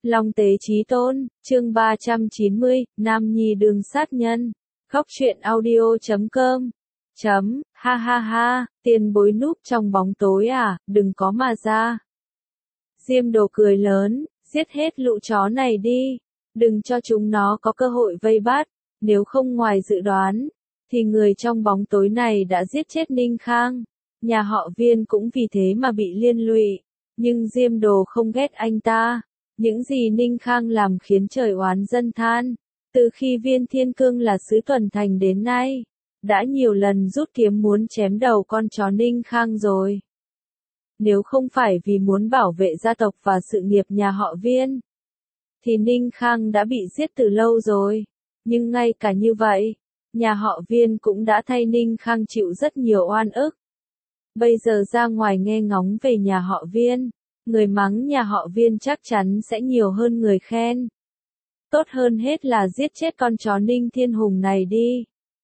Long tế chí tôn, chương 390, Nam Nhi đường sát nhân. Khóc chuyện audio.com. Ha ha ha, tiền bối núp trong bóng tối à, đừng có mà ra. Diêm Đồ cười lớn, giết hết lũ chó này đi, đừng cho chúng nó có cơ hội vây bắt, nếu không ngoài dự đoán, thì người trong bóng tối này đã giết chết Ninh Khang. Nhà họ Viên cũng vì thế mà bị liên lụy, nhưng Diêm Đồ không ghét anh ta. Những gì Ninh Khang làm khiến trời oán dân than. Từ khi Viên Thiên Cương là sứ tuần thành đến nay, đã nhiều lần rút kiếm muốn chém đầu con chó Ninh Khang rồi. Nếu không phải vì muốn bảo vệ gia tộc và sự nghiệp nhà họ Viên, thì Ninh Khang đã bị giết từ lâu rồi. Nhưng ngay cả như vậy, nhà họ Viên cũng đã thay Ninh Khang chịu rất nhiều oan ức. Bây giờ ra ngoài nghe ngóng về nhà họ Viên, người mắng nhà họ Viên chắc chắn sẽ nhiều hơn người khen. Tốt hơn hết là giết chết con chó Ninh Thiên Hùng này đi.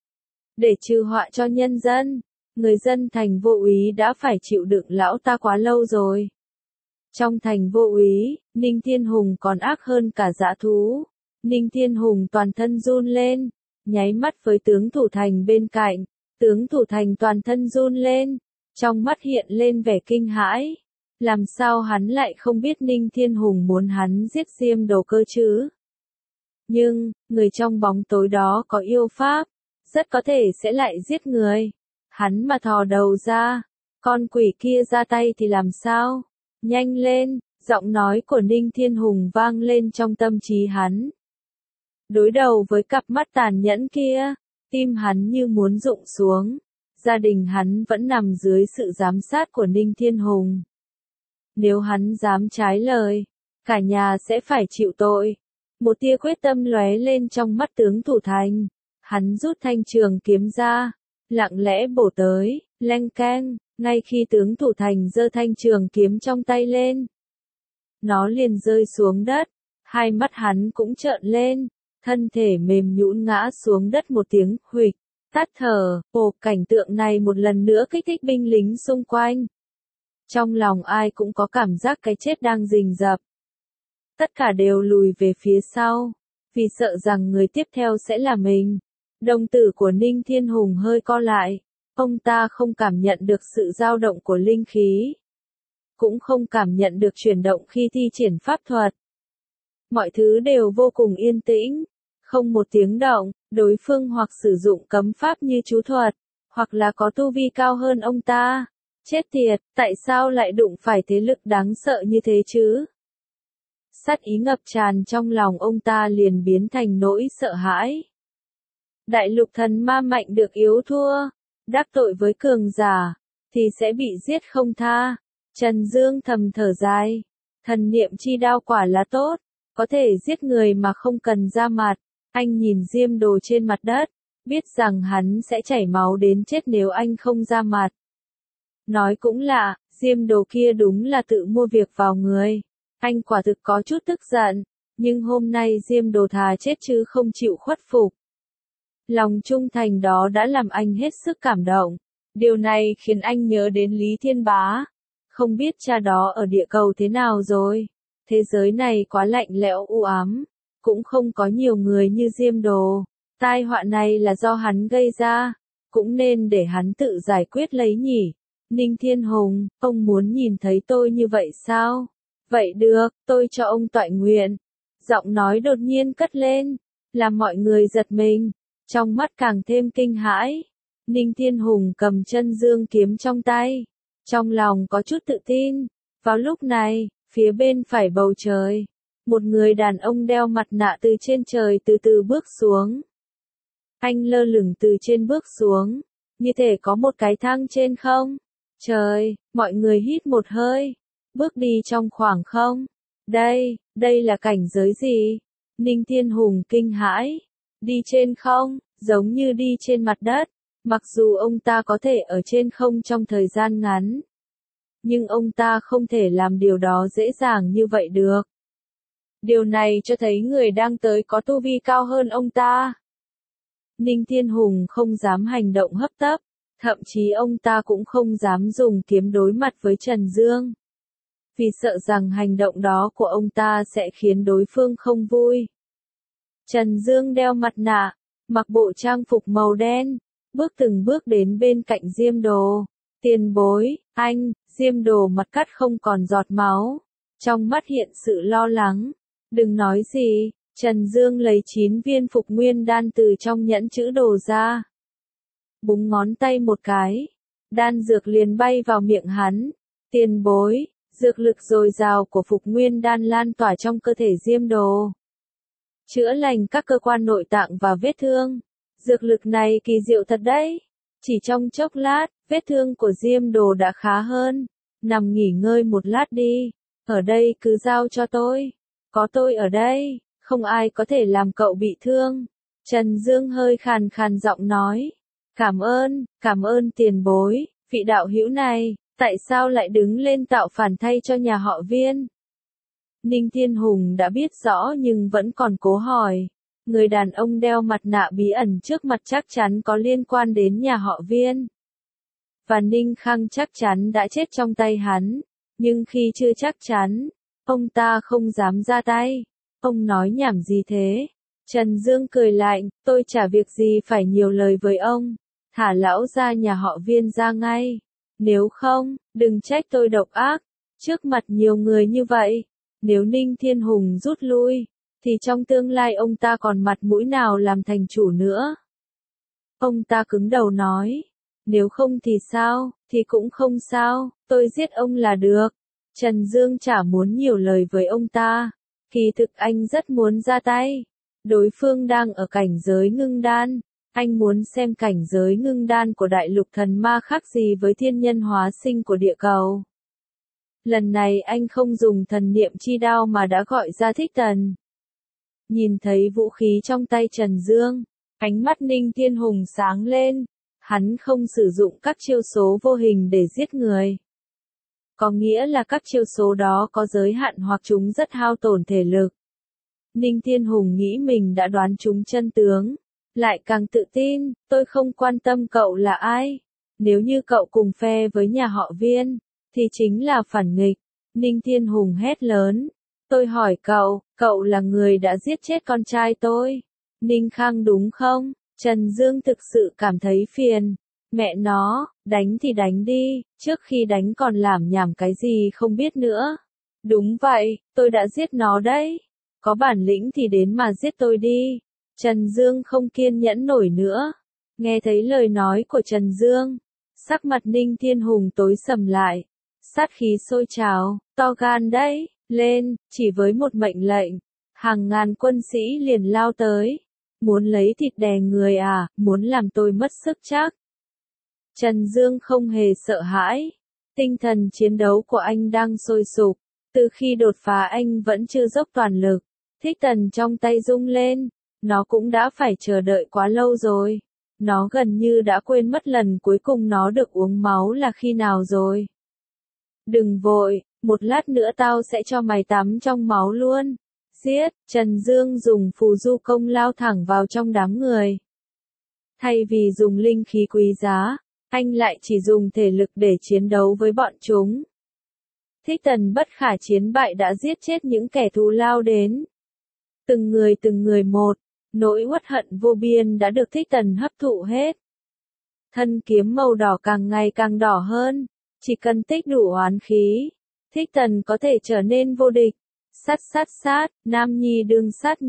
Để trừ họa cho nhân dân, người dân thành Vô Úy đã phải chịu đựng lão ta quá lâu rồi. Trong thành Vô Úy, Ninh Thiên Hùng còn ác hơn cả dã thú. Ninh Thiên Hùng toàn thân run lên, nháy mắt với tướng thủ thành bên cạnh. Tướng thủ thành toàn thân run lên, trong mắt hiện lên vẻ kinh hãi. Làm sao hắn lại không biết Ninh Thiên Hùng muốn hắn giết Diêm Đồ cơ chứ? Nhưng, người trong bóng tối đó có yêu pháp, rất có thể sẽ lại giết người. Hắn mà thò đầu ra, con quỷ kia ra tay thì làm sao? Nhanh lên, giọng nói của Ninh Thiên Hùng vang lên trong tâm trí hắn. Đối đầu với cặp mắt tàn nhẫn kia, tim hắn như muốn rụng xuống. Gia đình hắn vẫn nằm dưới sự giám sát của Ninh Thiên Hùng. Nếu hắn dám trái lời, cả nhà sẽ phải chịu tội. Một tia quyết tâm lóe lên trong mắt tướng thủ thành. Hắn rút thanh trường kiếm ra, lặng lẽ bổ tới, leng keng, ngay khi tướng thủ thành giơ thanh trường kiếm trong tay lên. Nó liền rơi xuống đất, hai mắt hắn cũng trợn lên, thân thể mềm nhũn ngã xuống đất một tiếng huỵch, tắt thở. Cảnh tượng này một lần nữa kích thích binh lính xung quanh. Trong lòng ai cũng có cảm giác cái chết đang rình rập. Tất cả đều lùi về phía sau, vì sợ rằng người tiếp theo sẽ là mình. Đồng tử của Ninh Thiên Hùng hơi co lại, ông ta không cảm nhận được sự dao động của linh khí. Cũng không cảm nhận được chuyển động khi thi triển pháp thuật. Mọi thứ đều vô cùng yên tĩnh, không một tiếng động, đối phương hoặc sử dụng cấm pháp như chú thuật, hoặc là có tu vi cao hơn ông ta. Chết tiệt, tại sao lại đụng phải thế lực đáng sợ như thế chứ? Sát ý ngập tràn trong lòng ông ta liền biến thành nỗi sợ hãi. Đại lục thần ma mạnh được yếu thua, đắc tội với cường giả, thì sẽ bị giết không tha. Trần Dương thầm thở dài, thần niệm chi đao quả là tốt, có thể giết người mà không cần ra mặt. Anh nhìn Diêm Đồ trên mặt đất, biết rằng hắn sẽ chảy máu đến chết nếu anh không ra mặt. Nói cũng lạ, Diêm Đồ kia đúng là tự mua việc vào người. Anh quả thực có chút tức giận, nhưng hôm nay Diêm Đồ thà chết chứ không chịu khuất phục. Lòng trung thành đó đã làm anh hết sức cảm động. Điều này khiến anh nhớ đến Lý Thiên Bá. Không biết cha đó ở địa cầu thế nào rồi. Thế giới này quá lạnh lẽo u ám. Cũng không có nhiều người như Diêm Đồ. Tai họa này là do hắn gây ra. Cũng nên để hắn tự giải quyết lấy nhỉ. Ninh Thiên Hùng, ông muốn nhìn thấy tôi như vậy sao? Vậy được, tôi cho ông toại nguyện. Giọng nói đột nhiên cất lên, làm mọi người giật mình, trong mắt càng thêm kinh hãi. Ninh Thiên Hùng cầm chân dương kiếm trong tay, trong lòng có chút tự tin. Vào lúc này, phía bên phải bầu trời, một người đàn ông đeo mặt nạ từ trên trời từ từ bước xuống. Anh lơ lửng từ trên bước xuống, như thể có một cái thang trên không. Trời, mọi người hít một hơi, bước đi trong khoảng không. Đây là cảnh giới gì? Ninh Thiên Hùng kinh hãi. Đi trên không, giống như đi trên mặt đất. Mặc dù ông ta có thể ở trên không trong thời gian ngắn, nhưng ông ta không thể làm điều đó dễ dàng như vậy được. Điều này cho thấy người đang tới có tu vi cao hơn ông ta. Ninh Thiên Hùng không dám hành động hấp tấp, thậm chí ông ta cũng không dám dùng kiếm đối mặt với Trần Dương. vì sợ rằng hành động đó của ông ta sẽ khiến đối phương không vui. Trần Dương đeo mặt nạ, mặc bộ trang phục màu đen, bước từng bước đến bên cạnh Diêm Đồ. Tiền bối, anh, Diêm Đồ mặt cắt không còn giọt máu, trong mắt hiện sự lo lắng. Đừng nói gì, Trần Dương lấy 9 viên phục nguyên đan từ trong nhẫn chữ đồ ra. Búng ngón tay một cái, đan dược liền bay vào miệng hắn. Tiền bối, dược lực dồi dào của phục nguyên đan lan tỏa trong cơ thể Diêm Đồ, chữa lành các cơ quan nội tạng và vết thương. Dược lực này kỳ diệu thật đấy. Chỉ trong chốc lát, vết thương của Diêm Đồ đã khá hơn. Nằm nghỉ ngơi một lát đi. Ở đây cứ giao cho tôi. Có tôi ở đây, không ai có thể làm cậu bị thương. Trần Dương hơi khàn khàn giọng nói. Cảm ơn tiền bối, vị đạo hữu này, tại sao lại đứng lên tạo phản thay cho nhà họ Viên? Ninh Thiên Hùng đã biết rõ nhưng vẫn còn cố hỏi. Người đàn ông đeo mặt nạ bí ẩn trước mặt chắc chắn có liên quan đến nhà họ Viên. Và Ninh Khang chắc chắn đã chết trong tay hắn. Nhưng khi chưa chắc chắn, ông ta không dám ra tay. Ông nói nhảm gì thế? Trần Dương cười lạnh, tôi chả việc gì phải nhiều lời với ông. Thả lão ra nhà họ Viên ra ngay. Nếu không, đừng trách tôi độc ác. Trước mặt nhiều người như vậy, nếu Ninh Thiên Hùng rút lui, thì trong tương lai ông ta còn mặt mũi nào làm thành chủ nữa. Ông ta cứng đầu nói, nếu không thì sao, thì cũng không sao, tôi giết ông là được. Trần Dương chả muốn nhiều lời với ông ta, kỳ thực anh rất muốn ra tay. Đối phương đang ở cảnh giới ngưng đan, anh muốn xem cảnh giới ngưng đan của đại lục thần ma khác gì với thiên nhân hóa sinh của địa cầu. Lần này anh không dùng thần niệm chi đao mà đã gọi ra Thích Tần. Nhìn thấy vũ khí trong tay Trần Dương, ánh mắt Ninh Thiên Hùng sáng lên. Hắn không sử dụng các chiêu số vô hình để giết người. Có nghĩa là các chiêu số đó có giới hạn hoặc chúng rất hao tổn thể lực. Ninh Thiên Hùng nghĩ mình đã đoán trúng chân tướng. Lại càng tự tin, tôi không quan tâm cậu là ai. Nếu như cậu cùng phe với nhà họ Viên, thì chính là phản nghịch. Ninh Thiên Hùng hét lớn. Tôi hỏi cậu là người đã giết chết con trai tôi. Ninh Khang đúng không? Trần Dương thực sự cảm thấy phiền. Mẹ nó, đánh thì đánh đi, trước khi đánh còn làm nhảm cái gì không biết nữa. Đúng vậy, tôi đã giết nó đấy. Có bản lĩnh thì đến mà giết tôi đi. Trần Dương không kiên nhẫn nổi nữa. Nghe thấy lời nói của Trần Dương, sắc mặt Ninh Thiên Hùng tối sầm lại. Sát khí sôi trào, to gan đấy, lên, chỉ với một mệnh lệnh. Hàng ngàn quân sĩ liền lao tới. Muốn lấy thịt đè người à, muốn làm tôi mất sức chắc. Trần Dương không hề sợ hãi. Tinh thần chiến đấu của anh đang sôi sục. Từ khi đột phá anh vẫn chưa dốc toàn lực. Thích Tần trong tay rung lên. Nó cũng đã phải chờ đợi quá lâu rồi. Nó gần như đã quên mất lần cuối cùng nó được uống máu là khi nào rồi. Đừng vội, một lát nữa tao sẽ cho mày tắm trong máu luôn. Giết, Trần Dương dùng phù du công lao thẳng vào trong đám người. Thay vì dùng linh khí quý giá, anh lại chỉ dùng thể lực để chiến đấu với bọn chúng. Thích Tần bất khả chiến bại đã giết chết những kẻ thù lao đến. Từng người một, nỗi uất hận vô biên đã được Thích Tần hấp thụ hết. Thân kiếm màu đỏ càng ngày càng đỏ hơn, chỉ cần tích đủ oán khí, Thích Tần có thể trở nên vô địch. Sát, nam nhi đương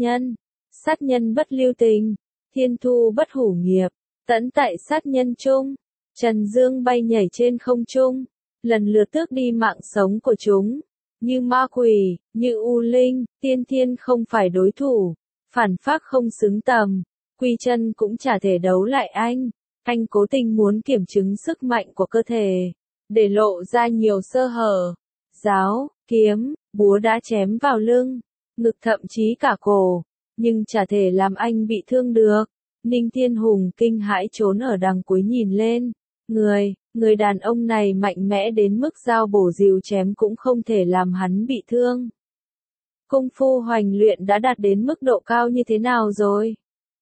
sát nhân bất lưu tình, thiên thu bất hủ nghiệp, tẫn tại sát nhân chung. Trần Dương bay nhảy trên không trung, lần lượt tước đi mạng sống của chúng. Như ma quỷ, như u linh, tiên thiên không phải đối thủ, phản phác không xứng tầm, quy chân cũng chả thể đấu lại anh. Anh cố tình muốn kiểm chứng sức mạnh của cơ thể, để lộ ra nhiều sơ hở. Giáo, kiếm, búa đã chém vào lưng, ngực thậm chí cả cổ, nhưng chả thể làm anh bị thương được. Ninh Thiên Hùng kinh hãi trốn ở đằng cuối nhìn lên. Người đàn ông này mạnh mẽ đến mức dao bổ rìu chém cũng không thể làm hắn bị thương. Công phu hoành luyện đã đạt đến mức độ cao như thế nào rồi?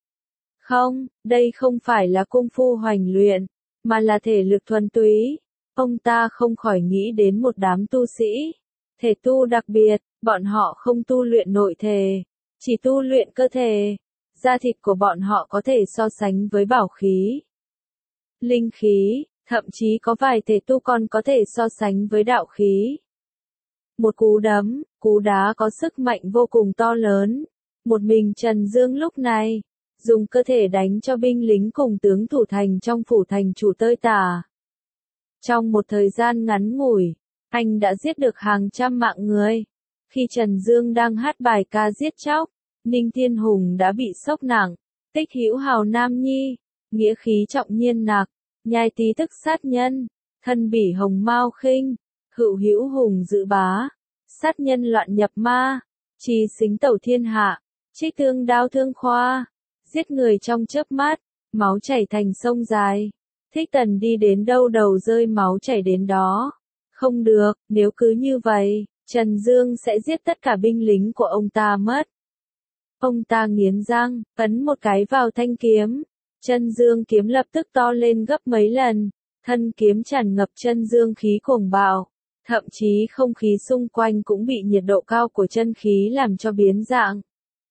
Không, đây không phải là công phu hoành luyện, mà là thể lực thuần túy. Ông ta không khỏi nghĩ đến một đám tu sĩ. Thể tu đặc biệt, bọn họ không tu luyện nội thể, chỉ tu luyện cơ thể. Da thịt của bọn họ có thể so sánh với bảo khí, linh khí, thậm chí có vài thể tu còn có thể so sánh với đạo khí. Một cú đấm, cú đá có sức mạnh vô cùng to lớn. Một mình Trần Dương lúc này, dùng cơ thể đánh cho binh lính cùng tướng thủ thành trong phủ thành chủ tơi tả. Trong một thời gian ngắn ngủi, anh đã giết được hàng trăm mạng người. Khi Trần Dương đang hát bài ca giết chóc, Ninh Thiên Hùng đã bị sốc nặng. Tích hữu hào nam nhi, nghĩa khí trọng nhiên nặc, nhai tí tức sát nhân, thân bỉ hồng mao khinh, hữu hữu hùng dự bá, sát nhân loạn nhập ma, trì xính tẩu thiên hạ, trích thương đao thương khoa, giết người trong chớp mắt, máu chảy thành sông dài. Thích Tần đi đến đâu đầu rơi máu chảy đến đó. Không được, nếu cứ như vậy, Trần Dương sẽ giết tất cả binh lính của ông ta mất. Ông ta nghiến răng, ấn một cái vào thanh kiếm. Chân dương kiếm lập tức to lên gấp mấy lần. Thân kiếm tràn ngập chân dương khí cuồng bạo. Thậm chí không khí xung quanh cũng bị nhiệt độ cao của chân khí làm cho biến dạng.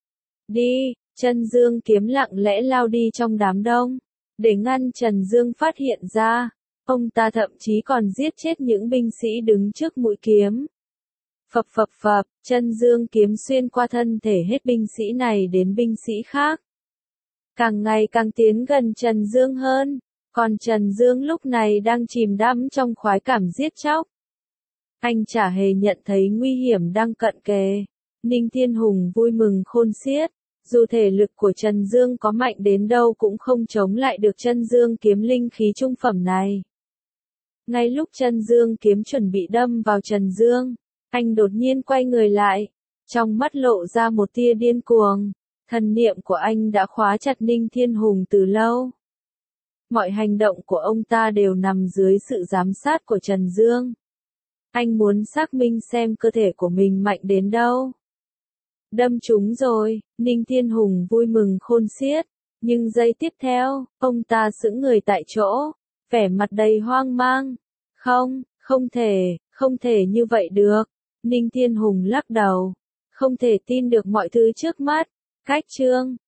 Đi, chân dương kiếm lặng lẽ lao đi trong đám đông. Để ngăn Trần Dương phát hiện ra, ông ta thậm chí còn giết chết những binh sĩ đứng trước mũi kiếm. Phập phập phập, chân dương kiếm xuyên qua thân thể hết binh sĩ này đến binh sĩ khác. Càng ngày càng tiến gần Trần Dương hơn, còn Trần Dương lúc này đang chìm đắm trong khoái cảm giết chóc. Anh chả hề nhận thấy nguy hiểm đang cận kề. Ninh Thiên Hùng vui mừng khôn xiết. Dù thể lực của Trần Dương có mạnh đến đâu cũng không chống lại được chân dương kiếm linh khí trung phẩm này. Ngay lúc chân dương kiếm chuẩn bị đâm vào Trần Dương, anh đột nhiên quay người lại, trong mắt lộ ra một tia điên cuồng. Thần niệm của anh đã khóa chặt Ninh Thiên Hùng từ lâu. Mọi hành động của ông ta đều nằm dưới sự giám sát của Trần Dương. Anh muốn xác minh xem cơ thể của mình mạnh đến đâu. Đâm trúng rồi, Ninh Thiên Hùng vui mừng khôn xiết. Nhưng giây tiếp theo, ông ta sững người tại chỗ, vẻ mặt đầy hoang mang. Không thể như vậy được. Ninh Thiên Hùng lắc đầu. Không thể tin được mọi thứ trước mắt. Cách chương